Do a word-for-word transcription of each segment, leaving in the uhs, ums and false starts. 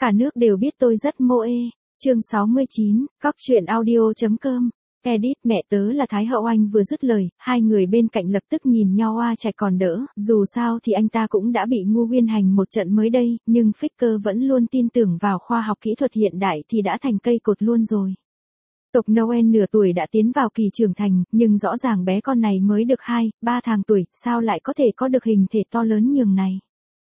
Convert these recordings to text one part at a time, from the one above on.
Cả nước đều biết tôi rất mô ê. Chương sáu mươi chín, cóc truyện audio.com. Edit, mẹ tớ là Thái Hậu. Anh vừa dứt lời, hai người bên cạnh lập tức nhìn nhau. A Trạch còn đỡ, dù sao thì anh ta cũng đã bị Ngu Uyên hành một trận mới đây, nhưng Faker vẫn luôn tin tưởng vào khoa học kỹ thuật hiện đại thì đã thành cây cột luôn rồi. Tộc Noel nửa tuổi đã tiến vào kỳ trưởng thành, nhưng rõ ràng bé con này mới được hai, ba tháng tuổi, sao lại có thể có được hình thể to lớn nhường này.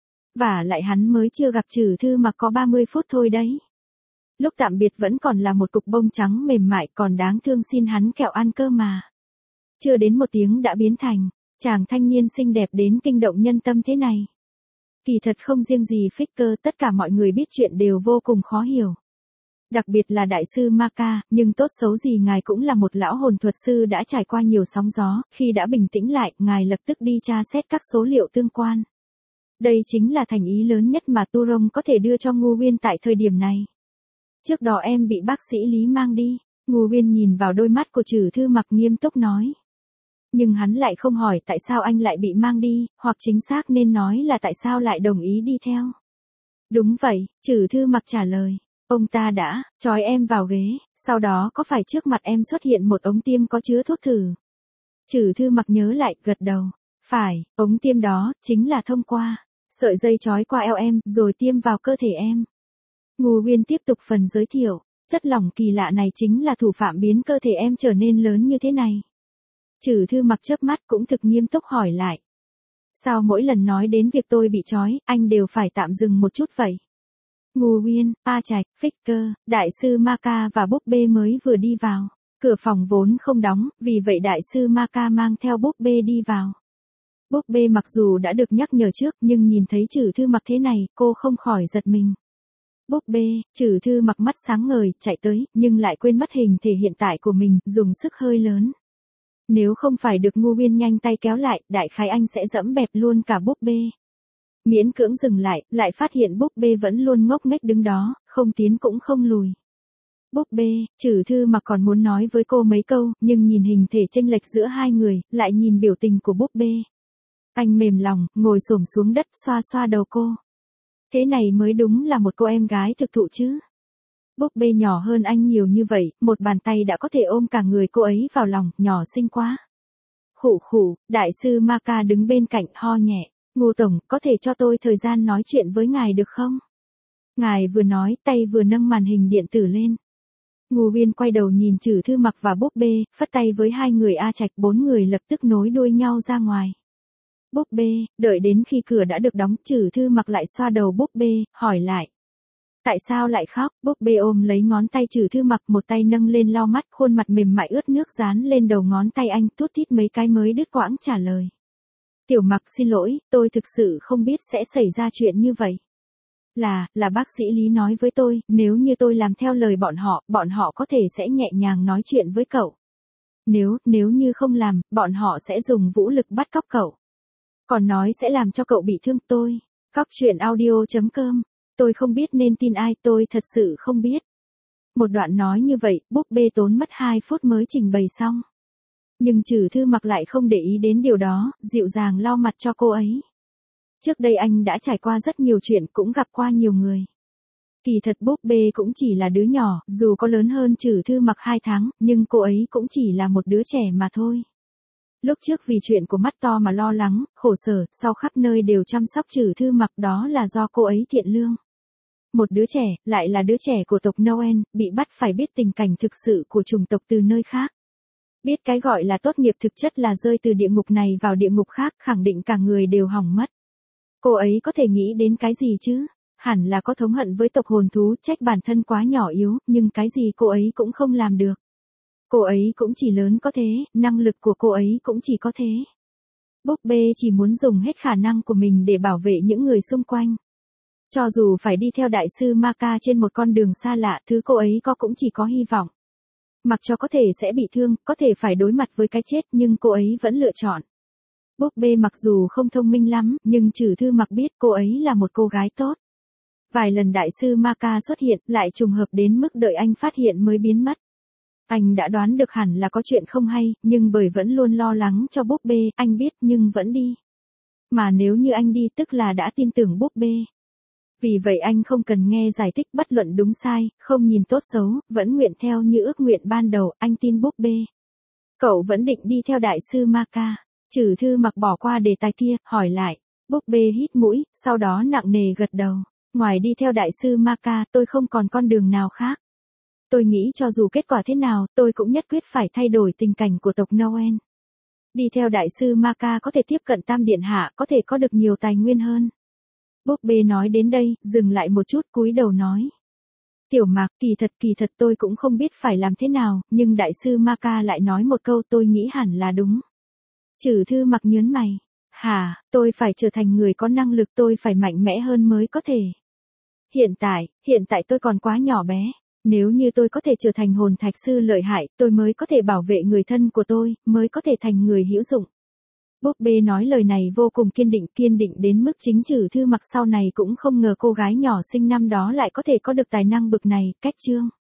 Và lại hắn mới chưa gặp Trử Thư Mặc có ba mươi phút thôi đấy. Lúc tạm biệt vẫn còn là một cục bông trắng mềm mại, còn đáng thương xin hắn kẹo ăn cơ mà. Chưa đến một tiếng đã biến thành chàng thanh niên xinh đẹp đến kinh động nhân tâm thế này. Kỳ thật không riêng gì Faker, tất cả mọi người biết chuyện đều vô cùng khó hiểu. Đặc biệt là đại sư Maka, nhưng tốt xấu gì ngài cũng là một lão hồn thuật sư đã trải qua nhiều sóng gió, khi đã bình tĩnh lại, ngài lập tức đi tra xét các số liệu tương quan. Đây chính là thành ý lớn nhất mà Tu Rông có thể đưa cho Ngu Uyên tại thời điểm này. Trước đó em bị bác sĩ Lý mang đi. Ngu Uyên nhìn vào đôi mắt của Trử Thư Mặc nghiêm túc nói. Nhưng hắn lại không hỏi tại sao anh lại bị mang đi, hoặc chính xác nên nói là tại sao lại đồng ý đi theo. Đúng vậy, Trử Thư Mặc trả lời. Ông ta đã trói em vào ghế, sau đó có phải trước mặt em xuất hiện một ống tiêm có chứa thuốc thử? Trử Thư Mặc nhớ lại, gật đầu. Phải, ống tiêm đó chính là thông qua sợi dây trói qua eo em, rồi tiêm vào cơ thể em. Ngu Uyên tiếp tục phần giới thiệu, chất lỏng kỳ lạ này chính là thủ phạm biến cơ thể em trở nên lớn như thế này. Trử Thư Mặc chớp mắt cũng thực nghiêm túc hỏi lại. Sao mỗi lần nói đến việc tôi bị trói, anh đều phải tạm dừng một chút vậy? Ngu Uyên, A Trạch, Faker, đại sư Maka và búp bê mới vừa đi vào. Cửa phòng vốn không đóng, vì vậy đại sư Maka mang theo búp bê đi vào. Búp bê mặc dù đã được nhắc nhở trước, nhưng nhìn thấy Trử Thư Mặc thế này, cô không khỏi giật mình. Búp bê, Trử Thư Mặc mắt sáng ngời, chạy tới, nhưng lại quên mất hình thể hiện tại của mình, dùng sức hơi lớn. Nếu không phải được Ngu Uyên nhanh tay kéo lại, đại khái anh sẽ dẫm bẹp luôn cả búp bê. Miễn cưỡng dừng lại, lại phát hiện búp bê vẫn luôn ngốc nghếch đứng đó, không tiến cũng không lùi. Búp bê, Trử Thư Mặc còn muốn nói với cô mấy câu, nhưng nhìn hình thể chênh lệch giữa hai người, lại nhìn biểu tình của búp bê. Anh mềm lòng, ngồi xổm xuống đất xoa xoa đầu cô. Thế này mới đúng là một cô em gái thực thụ chứ. Búp bê nhỏ hơn anh nhiều như vậy, một bàn tay đã có thể ôm cả người cô ấy vào lòng, nhỏ xinh quá. Khụ khụ, đại sư Maka đứng bên cạnh ho nhẹ. Ngu tổng, có thể cho tôi thời gian nói chuyện với ngài được không? Ngài vừa nói, tay vừa nâng màn hình điện tử lên. Ngu Uyên quay đầu nhìn Trử Thư Mặc và búp bê, phất tay với hai người A Trạch, bốn người lập tức nối đuôi nhau ra ngoài. Búp bê, đợi đến khi cửa đã được đóng, Trử Thư Mặc lại xoa đầu búp bê, hỏi lại. Tại sao lại khóc? Búp bê ôm lấy ngón tay Trử Thư Mặc, một tay nâng lên lau mắt, khuôn mặt mềm mại ướt nước dán lên đầu ngón tay anh, thút thít mấy cái mới đứt quãng trả lời. Tiểu Mặc xin lỗi, tôi thực sự không biết sẽ xảy ra chuyện như vậy. Là, là bác sĩ Lý nói với tôi, nếu như tôi làm theo lời bọn họ, bọn họ có thể sẽ nhẹ nhàng nói chuyện với cậu. Nếu, nếu như không làm, bọn họ sẽ dùng vũ lực bắt cóc cậu. Còn nói sẽ làm cho cậu bị thương tôi. Cóc truyện audio.com. Tôi không biết nên tin ai, tôi thật sự không biết. Một đoạn nói như vậy, búp bê tốn mất hai phút mới trình bày xong. Nhưng Trử Thư Mặc lại không để ý đến điều đó, dịu dàng lau mặt cho cô ấy. Trước đây anh đã trải qua rất nhiều chuyện, cũng gặp qua nhiều người. Kỳ thật búp bê cũng chỉ là đứa nhỏ, dù có lớn hơn Trử Thư Mặc hai tháng, nhưng cô ấy cũng chỉ là một đứa trẻ mà thôi. Lúc trước vì chuyện của mắt to mà lo lắng, khổ sở, sau khắp nơi đều chăm sóc Trử Thư Mặc, đó là do cô ấy thiện lương. Một đứa trẻ, lại là đứa trẻ của tộc Noel, bị bắt phải biết tình cảnh thực sự của chủng tộc từ nơi khác. Biết cái gọi là tốt nghiệp thực chất là rơi từ địa ngục này vào địa ngục khác, khẳng định cả người đều hỏng mất. Cô ấy có thể nghĩ đến cái gì chứ? Hẳn là có thống hận với tộc hồn thú, trách bản thân quá nhỏ yếu, nhưng cái gì cô ấy cũng không làm được. Cô ấy cũng chỉ lớn có thế, năng lực của cô ấy cũng chỉ có thế. Búp bê chỉ muốn dùng hết khả năng của mình để bảo vệ những người xung quanh. Cho dù phải đi theo đại sư Maka trên một con đường xa lạ, thứ cô ấy có cũng chỉ có hy vọng. Mặc cho có thể sẽ bị thương, có thể phải đối mặt với cái chết, nhưng cô ấy vẫn lựa chọn. Búp bê mặc dù không thông minh lắm, nhưng Trử Thư Mặc biết cô ấy là một cô gái tốt. Vài lần đại sư Maka xuất hiện, lại trùng hợp đến mức đợi anh phát hiện mới biến mất. Anh đã đoán được hẳn là có chuyện không hay, nhưng bởi vẫn luôn lo lắng cho búp bê, anh biết nhưng vẫn đi. Mà nếu như anh đi tức là đã tin tưởng búp bê. Vì vậy anh không cần nghe giải thích bất luận đúng sai, không nhìn tốt xấu, vẫn nguyện theo như ước nguyện ban đầu, anh tin búp bê. Cậu vẫn định đi theo đại sư Maka. Trừ Thư Mặc bỏ qua đề tài kia, hỏi lại. Búp bê hít mũi, sau đó nặng nề gật đầu. Ngoài đi theo đại sư Maka, tôi không còn con đường nào khác. Tôi nghĩ cho dù kết quả thế nào, tôi cũng nhất quyết phải thay đổi tình cảnh của tộc Noel. Đi theo đại sư Maka có thể tiếp cận Tam Điện Hạ, có thể có được nhiều tài nguyên hơn. Búp bê nói đến đây, dừng lại một chút cúi đầu nói. Tiểu Mạc, kỳ thật kỳ thật tôi cũng không biết phải làm thế nào, nhưng đại sư Maka lại nói một câu tôi nghĩ hẳn là đúng. Trừ Thư Mặc nhớn mày. Hả, tôi phải trở thành người có năng lực, tôi phải mạnh mẽ hơn mới có thể. Hiện tại, hiện tại tôi còn quá nhỏ bé. Nếu như tôi có thể trở thành hồn thạch sư lợi hại, tôi mới có thể bảo vệ người thân của tôi, mới có thể thành người hữu dụng. Búp bê nói lời này vô cùng kiên định, kiên định đến mức chính Trừ Thư Mặc sau này cũng không ngờ cô gái nhỏ xinh năm đó lại có thể có được tài năng bực này. Cách chương